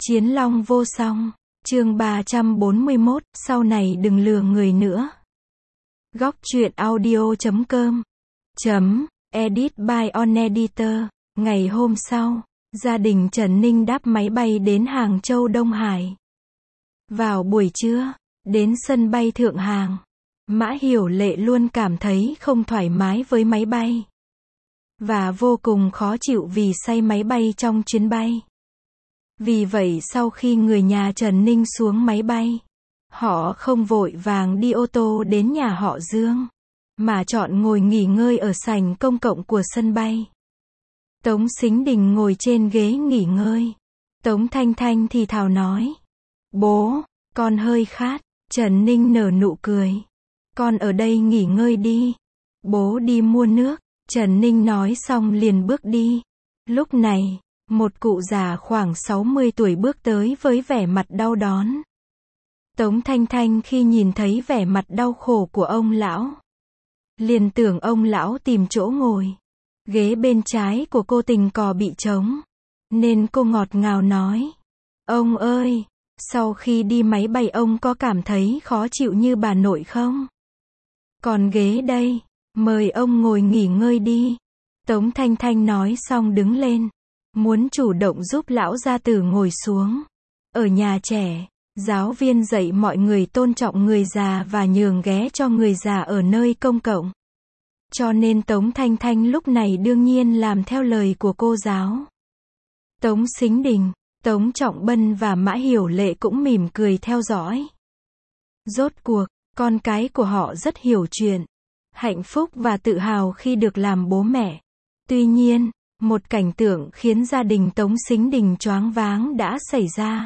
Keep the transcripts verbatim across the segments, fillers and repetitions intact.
Chiến long vô song, chương ba trăm bốn mươi mốt, sau này đừng lừa người nữa. Góc truyện audio chấm com chấm edit by on editor. Ngày hôm sau, gia đình Trần Ninh đáp máy bay đến Hàng Châu Đông Hải. Vào buổi trưa, đến sân bay Thượng Hàng, Mã Hiểu Lệ luôn cảm thấy không thoải mái với máy bay, và vô cùng khó chịu vì say máy bay trong chuyến bay. Vì vậy sau khi người nhà Trần Ninh xuống máy bay, họ không vội vàng đi ô tô đến nhà họ Dương, mà chọn ngồi nghỉ ngơi ở sảnh công cộng của sân bay. Tống Sính Đình ngồi trên ghế nghỉ ngơi. Tống Thanh Thanh thì thào nói: "Bố, con hơi khát." Trần Ninh nở nụ cười: "Con ở đây nghỉ ngơi đi. Bố đi mua nước." Trần Ninh nói xong liền bước đi. Lúc này, một cụ già khoảng sáu mươi tuổi bước tới với vẻ mặt đau đớn. Tống Thanh Thanh khi nhìn thấy vẻ mặt đau khổ của ông lão, liền tưởng ông lão tìm chỗ ngồi. Ghế bên trái của cô tình cờ bị trống, nên cô ngọt ngào nói: "Ông ơi, sau khi đi máy bay ông có cảm thấy khó chịu như bà nội không? Còn ghế đây, mời ông ngồi nghỉ ngơi đi." Tống Thanh Thanh nói xong đứng lên, muốn chủ động giúp lão gia tử ngồi xuống. Ở nhà trẻ, giáo viên dạy mọi người tôn trọng người già và nhường ghế cho người già ở nơi công cộng. Cho nên Tống Thanh Thanh lúc này đương nhiên làm theo lời của cô giáo. Tống Sính Đình, Tống Trọng Bân và Mã Hiểu Lệ cũng mỉm cười theo dõi. Rốt cuộc, con cái của họ rất hiểu chuyện, hạnh phúc và tự hào khi được làm bố mẹ. Tuy nhiên, một cảnh tượng khiến gia đình Tống Sính Đình choáng váng đã xảy ra.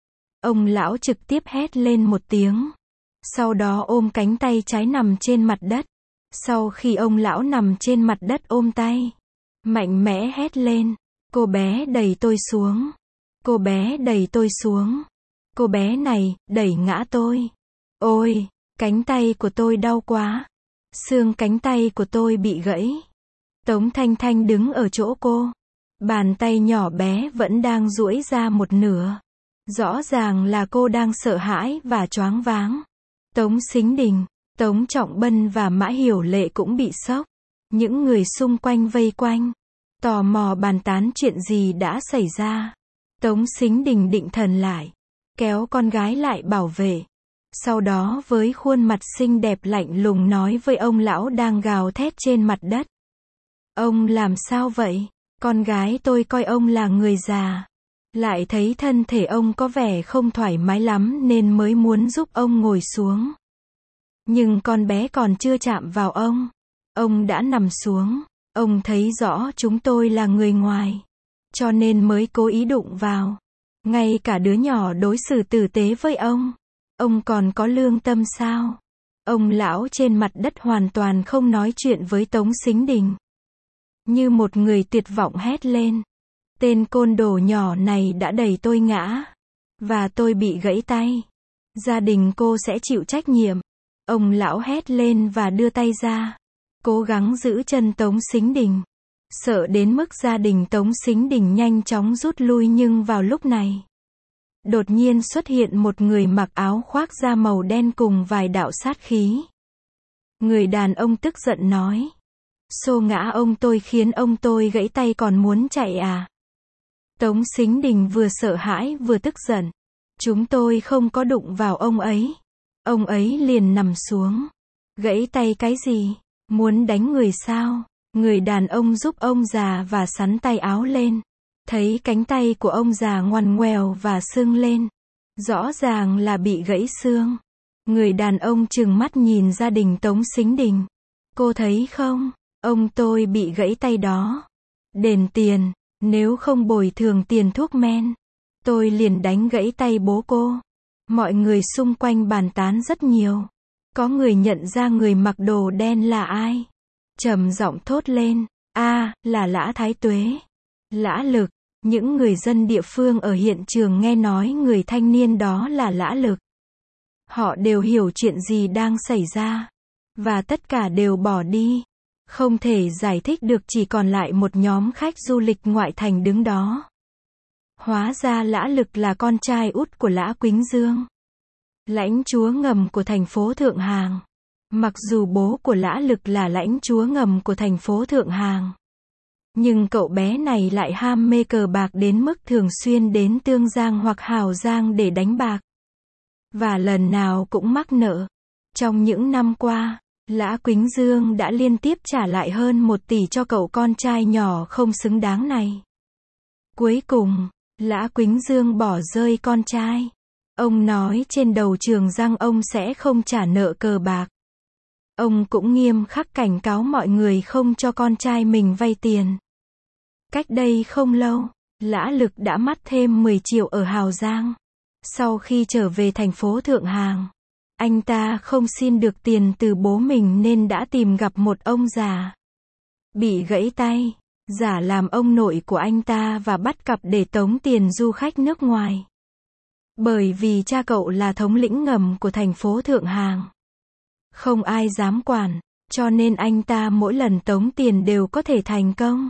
Ông lão trực tiếp hét lên một tiếng, sau đó ôm cánh tay trái nằm trên mặt đất. Sau khi ông lão nằm trên mặt đất ôm tay, mạnh mẽ hét lên: "Cô bé đẩy tôi xuống! Cô bé đẩy tôi xuống! Cô bé này, đẩy ngã tôi! Ôi, cánh tay của tôi đau quá! Xương cánh tay của tôi bị gãy!" Tống Thanh Thanh đứng ở chỗ cô. Bàn tay nhỏ bé vẫn đang duỗi ra một nửa. Rõ ràng là cô đang sợ hãi và choáng váng. Tống Sính Đình, Tống Trọng Bân và Mã Hiểu Lệ cũng bị sốc. Những người xung quanh vây quanh, tò mò bàn tán chuyện gì đã xảy ra. Tống Sính Đình định thần lại, kéo con gái lại bảo vệ. Sau đó với khuôn mặt xinh đẹp lạnh lùng nói với ông lão đang gào thét trên mặt đất: "Ông làm sao vậy? Con gái tôi coi ông là người già, lại thấy thân thể ông có vẻ không thoải mái lắm nên mới muốn giúp ông ngồi xuống. Nhưng con bé còn chưa chạm vào ông, ông đã nằm xuống. Ông thấy rõ chúng tôi là người ngoài, cho nên mới cố ý đụng vào. Ngay cả đứa nhỏ đối xử tử tế với ông. Ông còn có lương tâm sao?" Ông lão trên mặt đất hoàn toàn không nói chuyện với Tống Sính Đình. Như một người tuyệt vọng hét lên: "Tên côn đồ nhỏ này đã đẩy tôi ngã, và tôi bị gãy tay. Gia đình cô sẽ chịu trách nhiệm." Ông lão hét lên và đưa tay ra, cố gắng giữ chân Tống Sính Đình. Sợ đến mức gia đình Tống Sính Đình nhanh chóng rút lui, nhưng vào lúc này, đột nhiên xuất hiện một người mặc áo khoác da màu đen cùng vài đạo sát khí. Người đàn ông tức giận nói: "Xô ngã ông tôi khiến ông tôi gãy tay còn muốn chạy à?" Tống Sính Đình vừa sợ hãi vừa tức giận: "Chúng tôi không có đụng vào ông ấy. Ông ấy liền nằm xuống. Gãy tay cái gì? Muốn đánh người sao?" Người đàn ông giúp ông già và xắn tay áo lên. Thấy cánh tay của ông già ngoằn ngoèo và sưng lên, rõ ràng là bị gãy xương. Người đàn ông trừng mắt nhìn gia đình Tống Sính Đình: "Cô thấy không? Ông tôi bị gãy tay đó. Đền tiền, nếu không bồi thường tiền thuốc men, tôi liền đánh gãy tay bố cô." Mọi người xung quanh bàn tán rất nhiều. Có người nhận ra người mặc đồ đen là ai, trầm giọng thốt lên: "A, là Lã Thái Tuế, Lã Lực." Những người dân địa phương ở hiện trường nghe nói người thanh niên đó là Lã Lực. Họ đều hiểu chuyện gì đang xảy ra, và tất cả đều bỏ đi. Không thể giải thích được, chỉ còn lại một nhóm khách du lịch ngoại thành đứng đó. Hóa ra Lã Lực là con trai út của Lã Quýnh Dương, lãnh chúa ngầm của thành phố Thượng Hàng. Mặc dù bố của Lã Lực là lãnh chúa ngầm của thành phố Thượng Hàng, nhưng cậu bé này lại ham mê cờ bạc đến mức thường xuyên đến Tương Giang hoặc Hào Giang để đánh bạc. Và lần nào cũng mắc nợ. Trong những năm qua, Lã Quýnh Dương đã liên tiếp trả lại hơn một tỷ cho cậu con trai nhỏ không xứng đáng này. Cuối cùng, Lã Quýnh Dương bỏ rơi con trai. Ông nói trên đầu trường rằng ông sẽ không trả nợ cờ bạc. Ông cũng nghiêm khắc cảnh cáo mọi người không cho con trai mình vay tiền. Cách đây không lâu, Lã Lực đã mất thêm mười triệu ở Hào Giang. Sau khi trở về thành phố Thượng Hàng, anh ta không xin được tiền từ bố mình nên đã tìm gặp một ông già bị gãy tay, giả làm ông nội của anh ta và bắt cặp để tống tiền du khách nước ngoài. Bởi vì cha cậu là thống lĩnh ngầm của thành phố Thượng Hàng, không ai dám quản, cho nên anh ta mỗi lần tống tiền đều có thể thành công.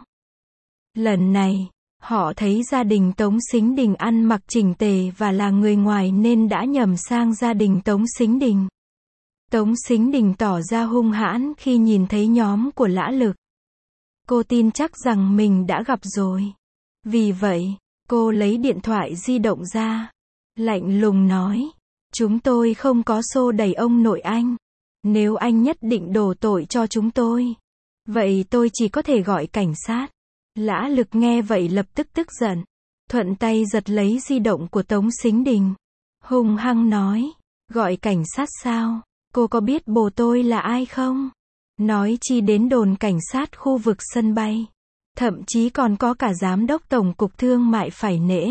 Lần này, họ thấy gia đình Tống Sính Đình ăn mặc chỉnh tề và là người ngoài nên đã nhầm sang gia đình Tống Sính Đình. Tống Sính Đình tỏ ra hung hãn khi nhìn thấy nhóm của Lã Lực. Cô tin chắc rằng mình đã gặp rồi. Vì vậy, cô lấy điện thoại di động ra, lạnh lùng nói, chúng tôi không có xô đẩy ông nội anh. Nếu anh nhất định đổ tội cho chúng tôi, vậy tôi chỉ có thể gọi cảnh sát. Lã Lực nghe vậy lập tức tức giận, thuận tay giật lấy di động của Tống Sính Đình, hung hăng nói, gọi cảnh sát sao? Cô có biết bố tôi là ai không? Nói chi đến đồn cảnh sát khu vực sân bay, thậm chí còn có cả giám đốc tổng cục thương mại phải nể.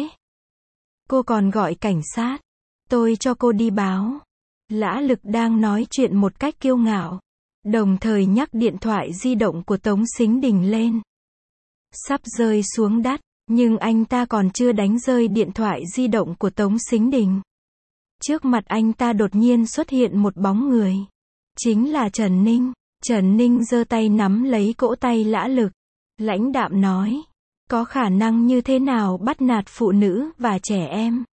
Cô còn gọi cảnh sát, tôi cho cô đi báo. Lã Lực đang nói chuyện một cách kiêu ngạo, đồng thời nhắc điện thoại di động của Tống Sính Đình lên. Sắp rơi xuống đất, nhưng anh ta còn chưa đánh rơi điện thoại di động của Tống Sính Đình. Trước mặt anh ta đột nhiên xuất hiện một bóng người. Chính là Trần Ninh. Trần Ninh giơ tay nắm lấy cỗ tay Lã Lực. Lãnh đạm nói, có khả năng như thế nào bắt nạt phụ nữ và trẻ em?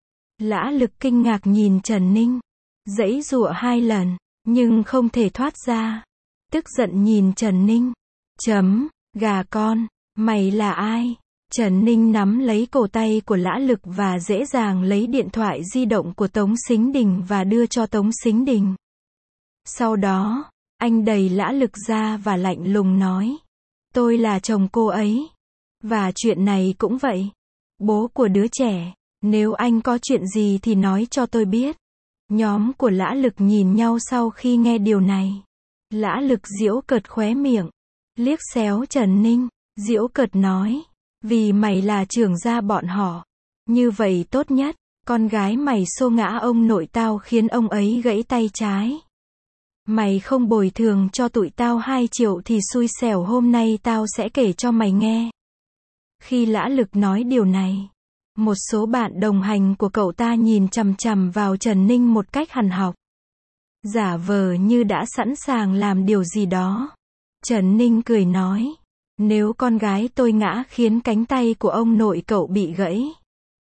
Lã Lực kinh ngạc nhìn Trần Ninh, giãy giụa hai lần, nhưng không thể thoát ra. Tức giận nhìn Trần Ninh. Chấm, gà con. Mày là ai? Trần Ninh nắm lấy cổ tay của Lã Lực và dễ dàng lấy điện thoại di động của Tống Sính Đình và đưa cho Tống Sính Đình. Sau đó, anh đẩy Lã Lực ra và lạnh lùng nói, tôi là chồng cô ấy. Và chuyện này cũng vậy. Bố của đứa trẻ, nếu anh có chuyện gì thì nói cho tôi biết. Nhóm của Lã Lực nhìn nhau sau khi nghe điều này. Lã Lực giễu cợt khóe miệng, liếc xéo Trần Ninh. Giễu cợt nói, vì mày là trưởng gia bọn họ, như vậy tốt nhất, con gái mày xô ngã ông nội tao khiến ông ấy gãy tay trái. Mày không bồi thường cho tụi tao hai triệu thì xui xẻo hôm nay tao sẽ kể cho mày nghe. Khi Lã Lực nói điều này, một số bạn đồng hành của cậu ta nhìn chằm chằm vào Trần Ninh một cách hằn học, giả vờ như đã sẵn sàng làm điều gì đó. Trần Ninh cười nói, nếu con gái tôi ngã khiến cánh tay của ông nội cậu bị gãy,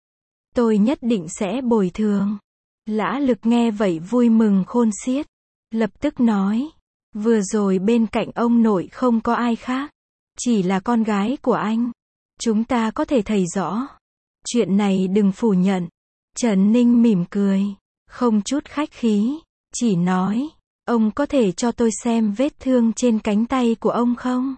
tôi nhất định sẽ bồi thường. Lã Lực nghe vậy vui mừng khôn xiết, lập tức nói, vừa rồi bên cạnh ông nội không có ai khác, chỉ là con gái của anh. Chúng ta có thể thấy rõ. Chuyện này đừng phủ nhận. Trần Ninh mỉm cười, không chút khách khí, chỉ nói, ông có thể cho tôi xem vết thương trên cánh tay của ông không?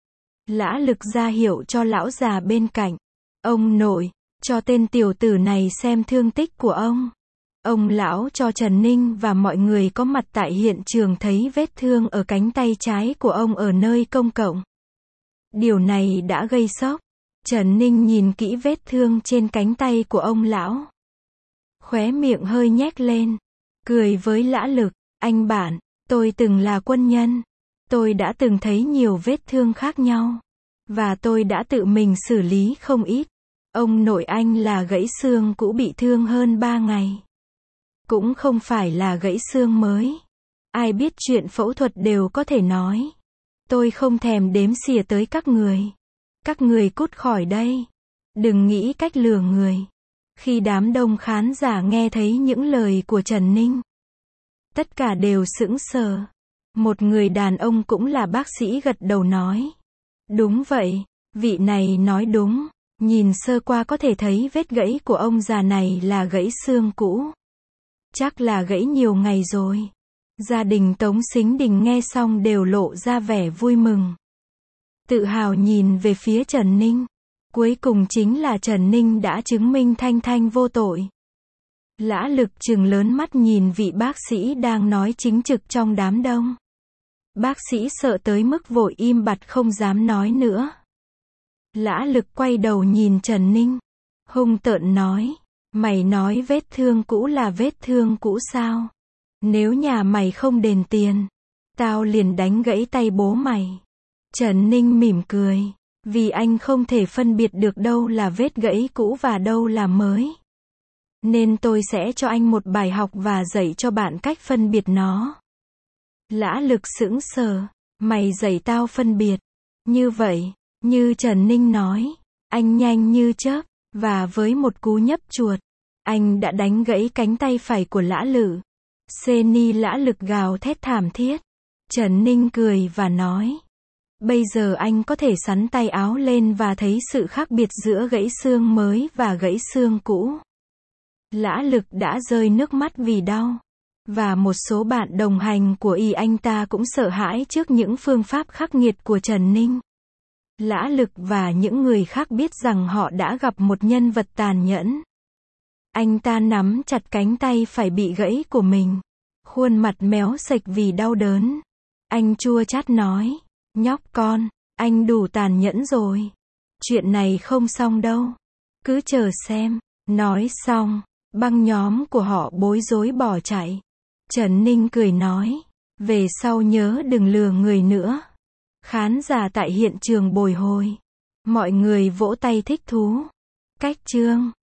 Lã Lực ra hiệu cho lão già bên cạnh. Ông nội, cho tên tiểu tử này xem thương tích của ông. Ông lão cho Trần Ninh và mọi người có mặt tại hiện trường thấy vết thương ở cánh tay trái của ông ở nơi công cộng. Điều này đã gây sốc. Trần Ninh nhìn kỹ vết thương trên cánh tay của ông lão, khóe miệng hơi nhếch lên, cười với Lã Lực, anh bạn, tôi từng là quân nhân. Tôi đã từng thấy nhiều vết thương khác nhau. Và tôi đã tự mình xử lý không ít. Ông nội anh là gãy xương cũ bị thương hơn ba ngày. Cũng không phải là gãy xương mới. Ai biết chuyện phẫu thuật đều có thể nói. Tôi không thèm đếm xỉa tới các người. Các người cút khỏi đây. Đừng nghĩ cách lừa người. Khi đám đông khán giả nghe thấy những lời của Trần Ninh, tất cả đều sững sờ. Một người đàn ông cũng là bác sĩ gật đầu nói. Đúng vậy, vị này nói đúng. Nhìn sơ qua có thể thấy vết gãy của ông già này là gãy xương cũ. Chắc là gãy nhiều ngày rồi. Gia đình Tống Sính Đình nghe xong đều lộ ra vẻ vui mừng. Tự hào nhìn về phía Trần Ninh. Cuối cùng chính là Trần Ninh đã chứng minh Thanh Thanh vô tội. Lã Lực trừng lớn mắt nhìn vị bác sĩ đang nói chính trực trong đám đông. Bác sĩ sợ tới mức vội im bặt không dám nói nữa. Lã Lực quay đầu nhìn Trần Ninh, hung tợn nói, mày nói vết thương cũ là vết thương cũ sao? Nếu nhà mày không đền tiền, tao liền đánh gãy tay bố mày. Trần Ninh mỉm cười, vì anh không thể phân biệt được đâu là vết gãy cũ và đâu là mới. Nên tôi sẽ cho anh một bài học và dạy cho bạn cách phân biệt nó. Lã Lực sững sờ, mày dạy tao phân biệt. Như vậy, như Trần Ninh nói, anh nhanh như chớp, và với một cú nhấp chuột, anh đã đánh gãy cánh tay phải của Lã Lự. Seni Lã Lực gào thét thảm thiết. Trần Ninh cười và nói, bây giờ anh có thể xắn tay áo lên và thấy sự khác biệt giữa gãy xương mới và gãy xương cũ. Lã Lực đã rơi nước mắt vì đau. Và một số bạn đồng hành của y anh ta cũng sợ hãi trước những phương pháp khắc nghiệt của Trần Ninh. Lã Lực và những người khác biết rằng họ đã gặp một nhân vật tàn nhẫn. Anh ta nắm chặt cánh tay phải bị gãy của mình. Khuôn mặt méo sệch vì đau đớn. Anh chua chát nói, nhóc con, anh đủ tàn nhẫn rồi. Chuyện này không xong đâu. Cứ chờ xem. Nói xong, băng nhóm của họ bối rối bỏ chạy. Trần Ninh cười nói, về sau nhớ đừng lừa người nữa. Khán giả tại hiện trường bồi hồi. Mọi người vỗ tay thích thú. Cách chương